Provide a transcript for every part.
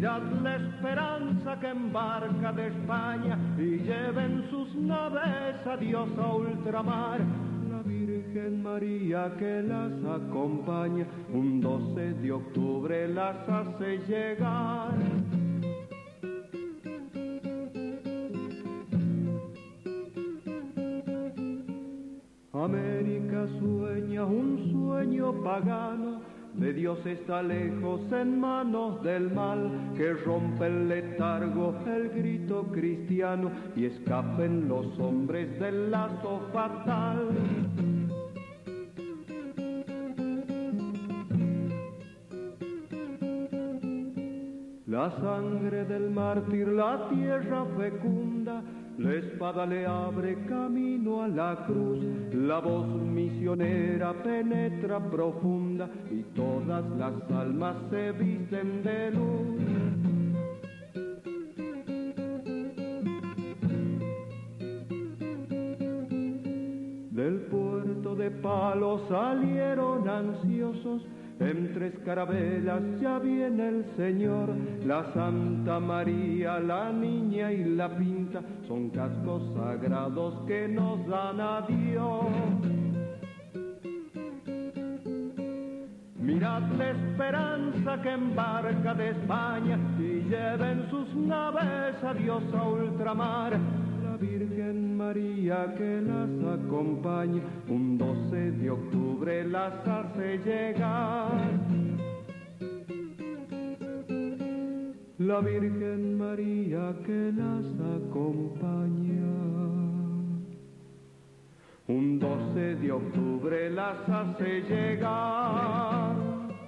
Mirad la esperanza que embarca de España y lleven sus naves a Dios a ultramar. La Virgen María que las acompaña, un 12 de octubre las hace llegar. América sueña un sueño pagano, de Dios está lejos en manos del mal, que rompe el letargo, el grito cristiano, y escapen los hombres del lazo fatal. La sangre del mártir la tierra fecunda, la espada le abre camino a la cruz, la voz misionera penetra profunda y todas las almas se visten de luz. Del puerto de Palos salieron ansiosos, en 3 carabelas ya viene el Señor. La Santa María, la Niña y la Pinta son cascos sagrados que nos dan a Dios. Mirad la esperanza que embarca de España y lleven sus naves a Dios a ultramar. La Virgen María que las acompaña, un 12 de octubre las hace llegar. La Virgen María que las acompaña, un 12 de octubre las hace llegar.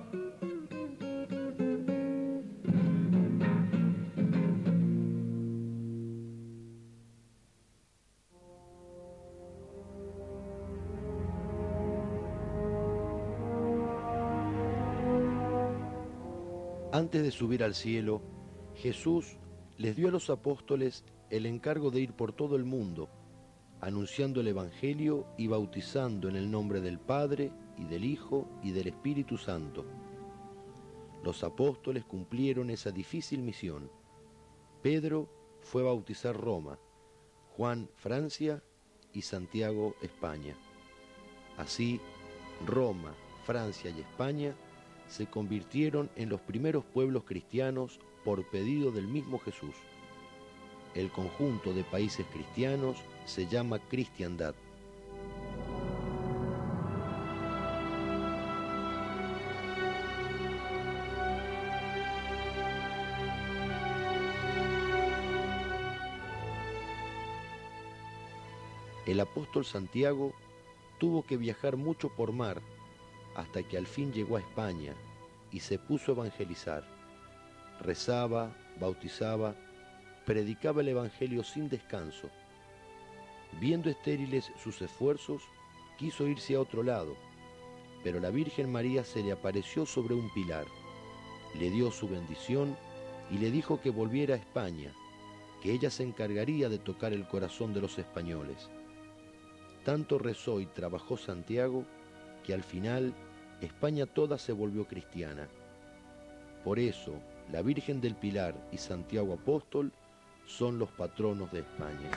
Antes de subir al cielo, Jesús les dio a los apóstoles el encargo de ir por todo el mundo, anunciando el Evangelio y bautizando en el nombre del Padre, y del Hijo, y del Espíritu Santo. Los apóstoles cumplieron esa difícil misión. Pedro fue a bautizar Roma, Juan Francia y Santiago España. Así, Roma, Francia y España se convirtieron en los primeros pueblos cristianos por pedido del mismo Jesús. El conjunto de países cristianos se llama cristiandad. El apóstol Santiago tuvo que viajar mucho por mar hasta que al fin llegó a España y se puso a evangelizar. Rezaba, bautizaba, predicaba el Evangelio sin descanso. Viendo estériles sus esfuerzos, quiso irse a otro lado, pero la Virgen María se le apareció sobre un pilar, le dio su bendición y le dijo que volviera a España, que ella se encargaría de tocar el corazón de los españoles. Tanto rezó y trabajó Santiago que al final España toda se volvió cristiana. Por eso, la Virgen del Pilar y Santiago Apóstol son los patronos de España.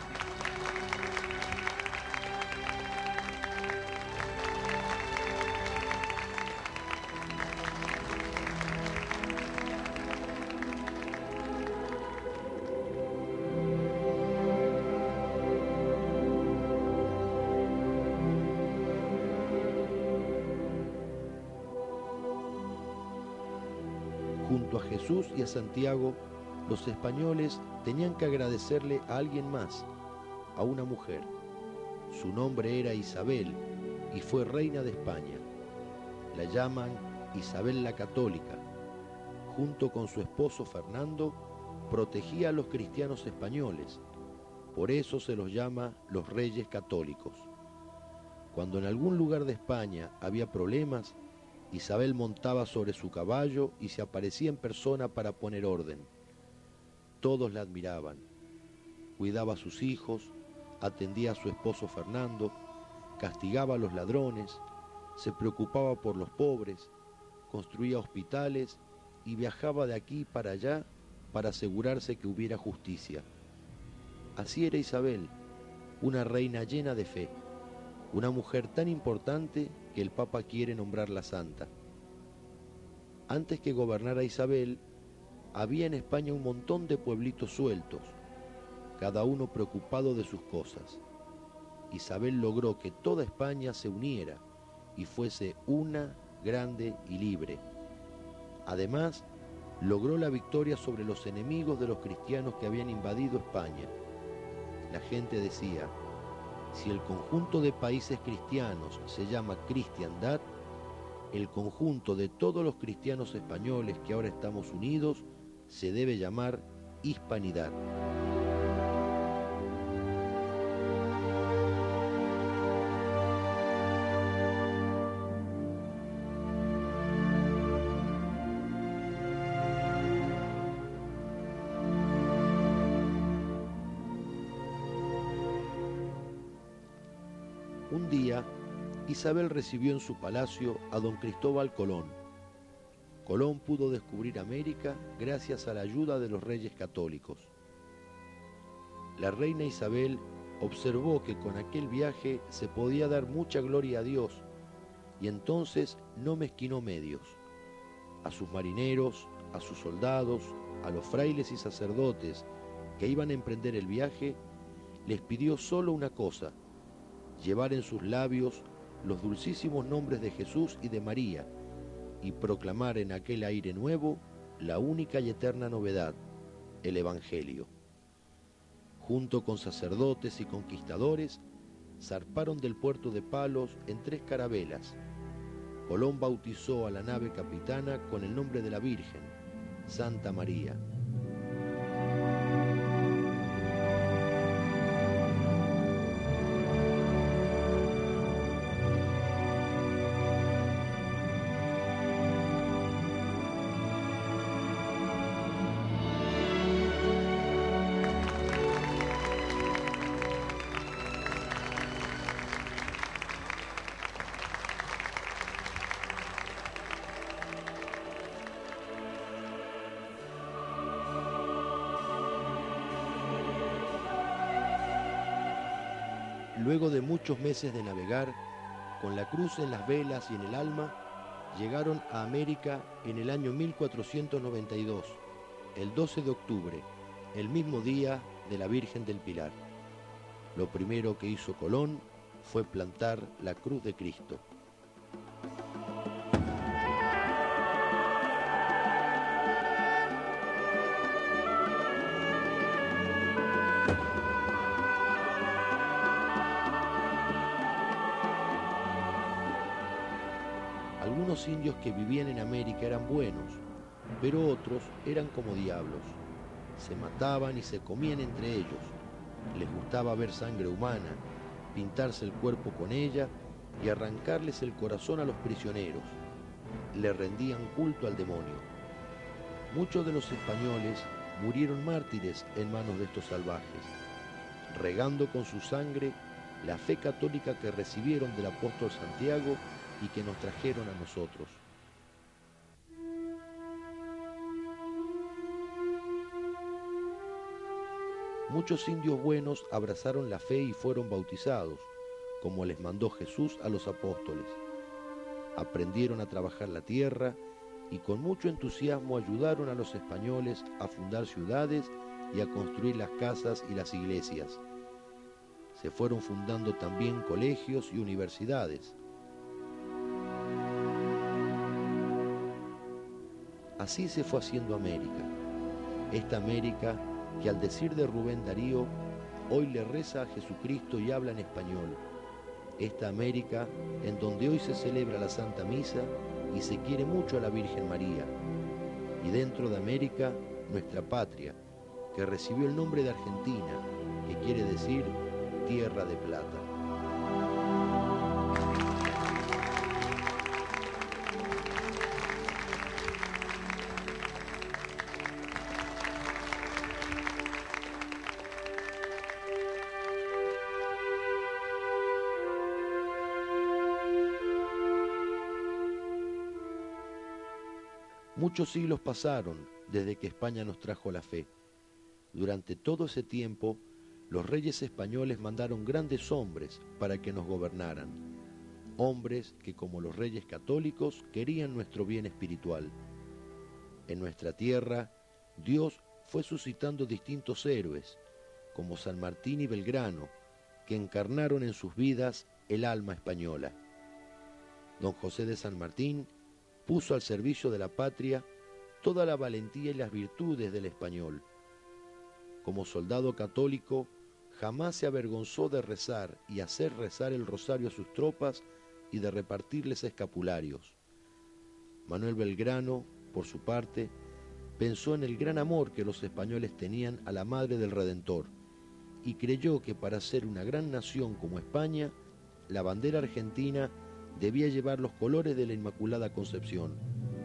Junto a Jesús y a Santiago, los españoles tenían que agradecerle a alguien más, a una mujer. Su nombre era Isabel y fue reina de España. La llaman Isabel la Católica. Junto con su esposo Fernando, protegía a los cristianos españoles. Por eso se los llama los Reyes Católicos. Cuando en algún lugar de España había problemas, Isabel montaba sobre su caballo y se aparecía en persona para poner orden. Todos la admiraban. Cuidaba a sus hijos, atendía a su esposo Fernando, castigaba a los ladrones, se preocupaba por los pobres, construía hospitales y viajaba de aquí para allá para asegurarse que hubiera justicia. Así era Isabel, una reina llena de fe, una mujer tan importante que el Papa quiere nombrarla santa. Antes que gobernara Isabel, había en España un montón de pueblitos sueltos, cada uno preocupado de sus cosas. Isabel logró que toda España se uniera y fuese una, grande y libre. Además, logró la victoria sobre los enemigos de los cristianos que habían invadido España. La gente decía, si el conjunto de países cristianos se llama cristiandad, el conjunto de todos los cristianos españoles que ahora estamos unidos se debe llamar hispanidad. Un día, Isabel recibió en su palacio a don Cristóbal Colón. Colón pudo descubrir América gracias a la ayuda de los reyes católicos. La reina Isabel observó que con aquel viaje se podía dar mucha gloria a Dios y entonces no mezquinó medios. A sus marineros, a sus soldados, a los frailes y sacerdotes que iban a emprender el viaje, les pidió solo una cosa: llevar en sus labios los dulcísimos nombres de Jesús y de María y proclamar en aquel aire nuevo la única y eterna novedad, el Evangelio. Junto con sacerdotes y conquistadores, zarparon del puerto de Palos en 3 carabelas. Colón bautizó a la nave capitana con el nombre de la Virgen, Santa María. Luego de muchos meses de navegar, con la cruz en las velas y en el alma, llegaron a América en el año 1492, el 12 de octubre, el mismo día de la Virgen del Pilar. Lo primero que hizo Colón fue plantar la cruz de Cristo. Algunos indios que vivían en América eran buenos, pero otros eran como diablos. Se mataban y se comían entre ellos. Les gustaba ver sangre humana, pintarse el cuerpo con ella y arrancarles el corazón a los prisioneros. Le rendían culto al demonio. Muchos de los españoles murieron mártires en manos de estos salvajes, regando con su sangre la fe católica que recibieron del apóstol Santiago y que nos trajeron a nosotros. Muchos indios buenos abrazaron la fe y fueron bautizados, como les mandó Jesús a los apóstoles. Aprendieron a trabajar la tierra y con mucho entusiasmo ayudaron a los españoles a fundar ciudades y a construir las casas y las iglesias. Se fueron fundando también colegios y universidades. Así se fue haciendo América, esta América que al decir de Rubén Darío, hoy le reza a Jesucristo y habla en español. Esta América en donde hoy se celebra la Santa Misa y se quiere mucho a la Virgen María. Y dentro de América, nuestra patria, que recibió el nombre de Argentina, que quiere decir Tierra de Plata. Muchos siglos pasaron desde que España nos trajo la fe. Durante todo ese tiempo, los reyes españoles mandaron grandes hombres para que nos gobernaran, hombres que, como los reyes católicos, querían nuestro bien espiritual. En nuestra tierra, Dios fue suscitando distintos héroes, como San Martín y Belgrano, que encarnaron en sus vidas el alma española. Don José de San Martín puso al servicio de la patria toda la valentía y las virtudes del español. Como soldado católico, jamás se avergonzó de rezar y hacer rezar el rosario a sus tropas y de repartirles escapularios. Manuel Belgrano, por su parte, pensó en el gran amor que los españoles tenían a la Madre del Redentor y creyó que para ser una gran nación como España, la bandera argentina debía llevar los colores de la Inmaculada Concepción.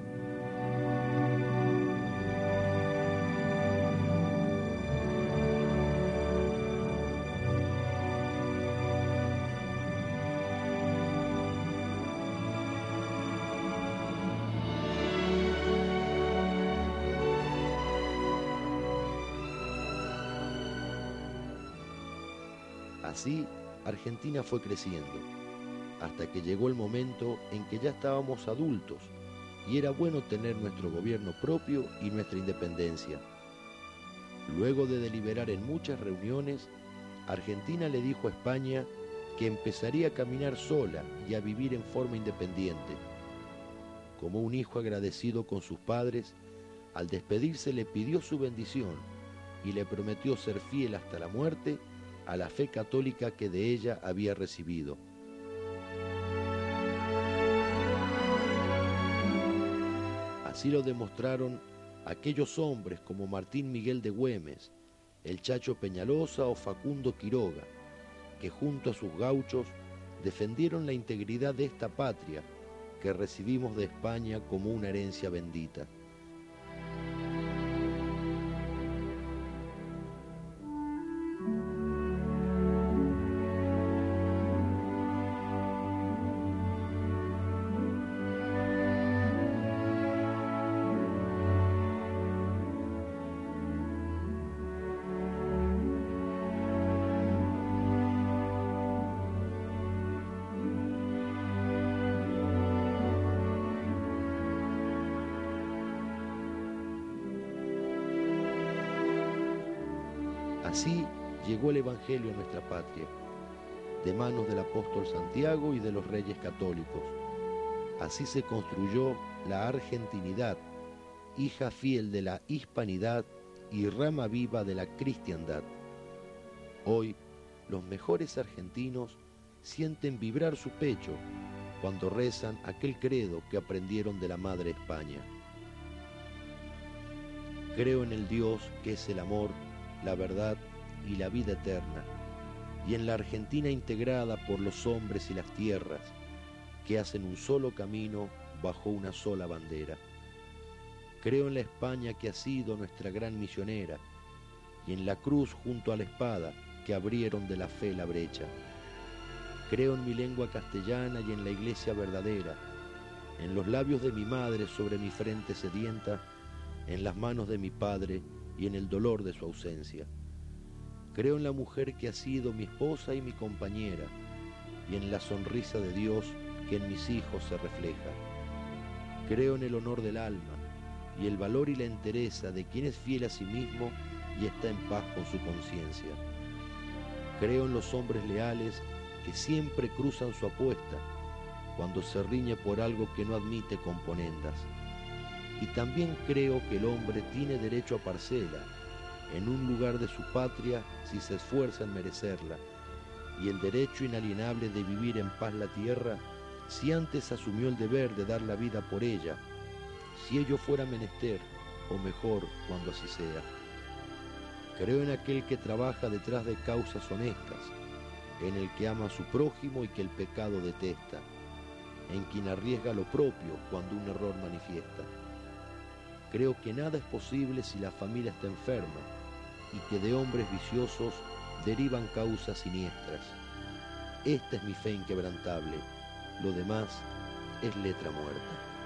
Así, Argentina fue creciendo, hasta que llegó el momento en que ya estábamos adultos y era bueno tener nuestro gobierno propio y nuestra independencia. Luego de deliberar en muchas reuniones, Argentina le dijo a España que empezaría a caminar sola y a vivir en forma independiente. Como un hijo agradecido con sus padres, al despedirse le pidió su bendición y le prometió ser fiel hasta la muerte a la fe católica que de ella había recibido. Así lo demostraron aquellos hombres como Martín Miguel de Güemes, el Chacho Peñalosa o Facundo Quiroga, que junto a sus gauchos defendieron la integridad de esta patria que recibimos de España como una herencia bendita. Así llegó el Evangelio a nuestra patria, de manos del apóstol Santiago y de los reyes católicos. Así se construyó la argentinidad, hija fiel de la hispanidad y rama viva de la cristiandad. Hoy, los mejores argentinos sienten vibrar su pecho cuando rezan aquel credo que aprendieron de la Madre España. Creo en el Dios que es el amor, la verdad y la vida eterna, y en la Argentina integrada por los hombres y las tierras, que hacen un solo camino bajo una sola bandera. Creo en la España que ha sido nuestra gran misionera, y en la cruz junto a la espada que abrieron de la fe la brecha. Creo en mi lengua castellana y en la iglesia verdadera, en los labios de mi madre sobre mi frente sedienta, en las manos de mi padre y en el dolor de su ausencia. Creo en la mujer que ha sido mi esposa y mi compañera, y en la sonrisa de Dios que en mis hijos se refleja. Creo en el honor del alma, y el valor y la entereza de quien es fiel a sí mismo y está en paz con su conciencia. Creo en los hombres leales que siempre cruzan su apuesta cuando se riñe por algo que no admite componendas. Y también creo que el hombre tiene derecho a parcela en un lugar de su patria si se esfuerza en merecerla, y el derecho inalienable de vivir en paz la tierra si antes asumió el deber de dar la vida por ella, si ello fuera menester, o mejor, cuando así sea. Creo en aquel que trabaja detrás de causas honestas, en el que ama a su prójimo y que el pecado detesta, en quien arriesga lo propio cuando un error manifiesta. Creo que nada es posible si la familia está enferma y que de hombres viciosos derivan causas siniestras. Esta es mi fe inquebrantable, lo demás es letra muerta.